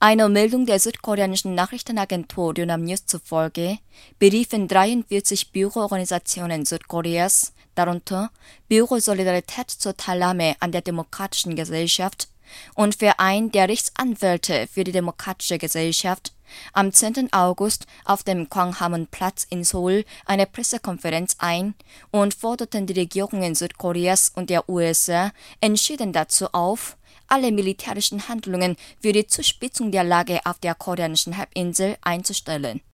Einer Meldung der südkoreanischen Nachrichtenagentur Yonhap News zufolge beriefen 43 Bürgerorganisationen Südkoreas, darunter Büro Solidarität zur Teilnahme an der demokratischen Gesellschaft und Verein der Rechtsanwälte für die demokratische Gesellschaft, am 10. August auf dem Gwanghwamun-Platz in Seoul eine Pressekonferenz ein und forderten die Regierungen Südkoreas und der USA entschieden dazu auf, alle militärischen Handlungen für die Zuspitzung der Lage auf der koreanischen Halbinsel einzustellen.